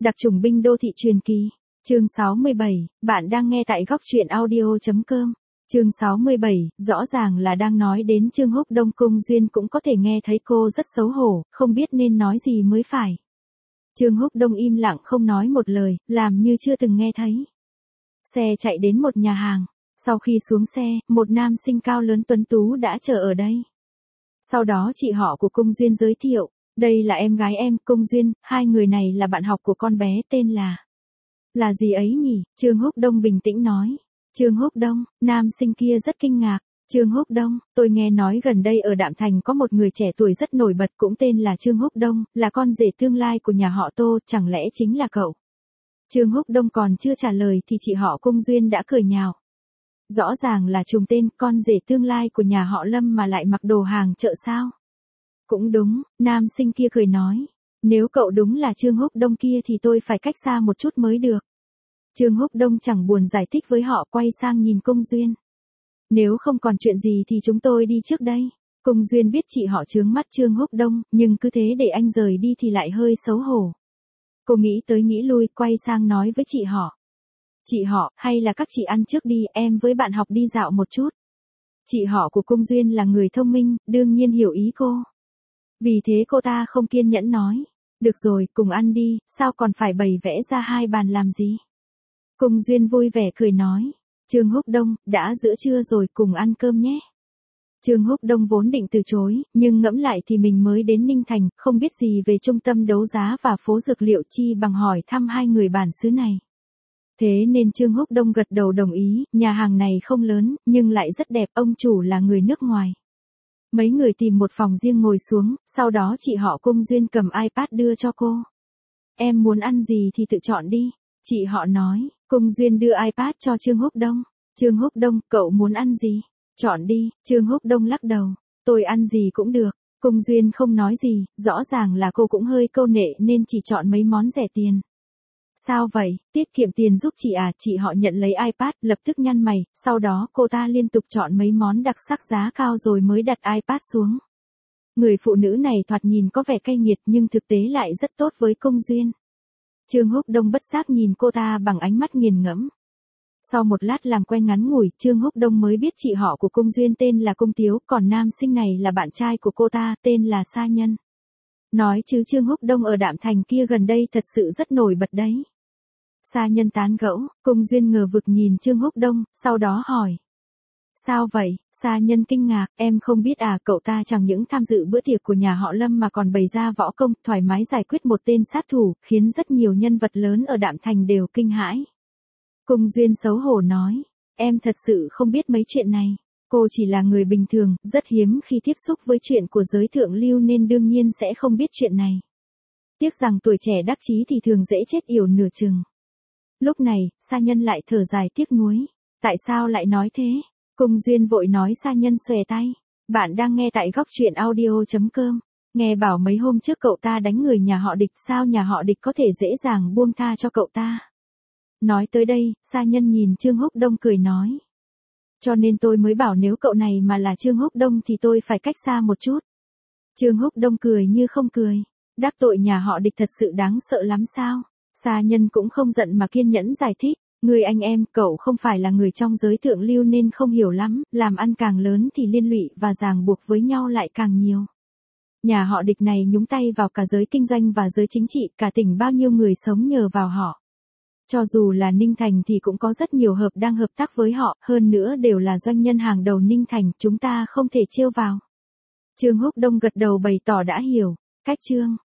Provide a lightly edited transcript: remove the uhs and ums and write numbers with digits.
Đặc chủng binh đô thị truyền kỳ. Chương 67, bạn đang nghe tại góc truyện audio.com. Chương 67, rõ ràng là đang nói đến Trương Húc Đông. Cung Duyên cũng có thể nghe thấy cô rất xấu hổ, không biết nên nói gì mới phải. Trương Húc Đông im lặng không nói một lời, làm như chưa từng nghe thấy. Xe chạy đến một nhà hàng. Sau khi xuống xe, một nam sinh cao lớn tuấn tú đã chờ ở đây. Sau đó chị họ của Cung Duyên giới thiệu, đây là em gái em, Cung Duyên, hai người này là bạn học của con bé tên là gì ấy nhỉ? Trương Húc Đông bình tĩnh nói. Trương Húc Đông, nam sinh kia rất kinh ngạc. Trương Húc Đông, tôi nghe nói gần đây ở Đạm Thành có một người trẻ tuổi rất nổi bật cũng tên là Trương Húc Đông, là con rể tương lai của nhà họ Tô, chẳng lẽ chính là cậu? Trương Húc Đông còn chưa trả lời thì chị họ Cung Duyên đã cười nhạo. Rõ ràng là trùng tên, con rể tương lai của nhà họ Lâm mà lại mặc đồ hàng chợ sao? Cũng đúng, nam sinh kia cười nói. Nếu cậu đúng là Trương Húc Đông kia thì tôi phải cách xa một chút mới được. Trương Húc Đông chẳng buồn giải thích với họ, quay sang nhìn Cung Duyên. Nếu không còn chuyện gì thì chúng tôi đi trước đây. Cung Duyên biết chị họ chướng mắt Trương Húc Đông, nhưng cứ thế để anh rời đi thì lại hơi xấu hổ. Cô nghĩ tới nghĩ lui, quay sang nói với chị họ. Chị họ, hay là các chị ăn trước đi, em với bạn học đi dạo một chút. Chị họ của Cung Duyên là người thông minh, đương nhiên hiểu ý cô. Vì thế cô ta không kiên nhẫn nói. Được rồi, cùng ăn đi, sao còn phải bày vẽ ra hai bàn làm gì? Cung Duyên vui vẻ cười nói. Trương Húc Đông, đã giữa trưa rồi, cùng ăn cơm nhé. Trương Húc Đông vốn định từ chối, nhưng ngẫm lại thì mình mới đến Ninh Thành, không biết gì về trung tâm đấu giá và phố dược liệu, chi bằng hỏi thăm hai người bản xứ này. Thế nên Trương Húc Đông gật đầu đồng ý, nhà hàng này không lớn, nhưng lại rất đẹp, ông chủ là người nước ngoài. Mấy người tìm một phòng riêng ngồi xuống, sau đó chị họ Cung Duyên cầm iPad đưa cho cô. Em muốn ăn gì thì tự chọn đi, chị họ nói. Cung Duyên đưa iPad cho Trương Húc Đông. Trương Húc Đông, cậu muốn ăn gì? Chọn đi. Trương Húc Đông lắc đầu. Tôi ăn gì cũng được. Cung Duyên không nói gì, rõ ràng là cô cũng hơi câu nệ nên chỉ chọn mấy món rẻ tiền. Sao vậy, tiết kiệm tiền giúp chị à? Chị họ nhận lấy iPad, lập tức nhăn mày, sau đó cô ta liên tục chọn mấy món đặc sắc giá cao rồi mới đặt iPad xuống. Người phụ nữ này thoạt nhìn có vẻ cay nghiệt nhưng thực tế lại rất tốt với Cung Duyên. Trương Húc Đông bất giác nhìn cô ta bằng ánh mắt nghiền ngẫm. Sau một lát làm quen ngắn ngủi, Trương Húc Đông mới biết chị họ của Cung Duyên tên là Cung Tiếu, còn nam sinh này là bạn trai của cô ta, tên là Sa Nhân. Nói chứ Trương Húc Đông ở Đạm Thành kia gần đây thật sự rất nổi bật đấy. Sa Nhân tán gẫu, Cung Duyên ngờ vực nhìn Trương Húc Đông, sau đó hỏi. Sao vậy? Sa Nhân kinh ngạc, em không biết à, cậu ta chẳng những tham dự bữa tiệc của nhà họ Lâm mà còn bày ra võ công, thoải mái giải quyết một tên sát thủ, khiến rất nhiều nhân vật lớn ở Đạm Thành đều kinh hãi. Cung Duyên xấu hổ nói, em thật sự không biết mấy chuyện này. Cô chỉ là người bình thường, rất hiếm khi tiếp xúc với chuyện của giới thượng lưu nên đương nhiên sẽ không biết chuyện này. Tiếc rằng tuổi trẻ đắc chí thì thường dễ chết yểu nửa chừng. Lúc này, Sa Nhân lại thở dài tiếc nuối. Tại sao lại nói thế? Cung Duyên vội nói. Sa Nhân xòe tay. Bạn đang nghe tại góc truyện audio.com. Nghe bảo mấy hôm trước cậu ta đánh người nhà họ Địch, sao nhà họ Địch có thể dễ dàng buông tha cho cậu ta? Nói tới đây, Sa Nhân nhìn Trương Húc Đông cười nói. Cho nên tôi mới bảo nếu cậu này mà là Trương Húc Đông thì tôi phải cách xa một chút. Trương Húc Đông cười như không cười. Đắc tội nhà họ Địch thật sự đáng sợ lắm sao? Sa Nhân cũng không giận mà kiên nhẫn giải thích. Người anh em, cậu không phải là người trong giới thượng lưu nên không hiểu lắm, làm ăn càng lớn thì liên lụy và ràng buộc với nhau lại càng nhiều. Nhà họ Địch này nhúng tay vào cả giới kinh doanh và giới chính trị, cả tỉnh bao nhiêu người sống nhờ vào họ. Cho dù là Ninh Thành thì cũng có rất nhiều đang hợp tác với họ, hơn nữa đều là doanh nhân hàng đầu Ninh Thành, chúng ta không thể trêu vào. Trương Húc Đông gật đầu bày tỏ đã hiểu. Cách chương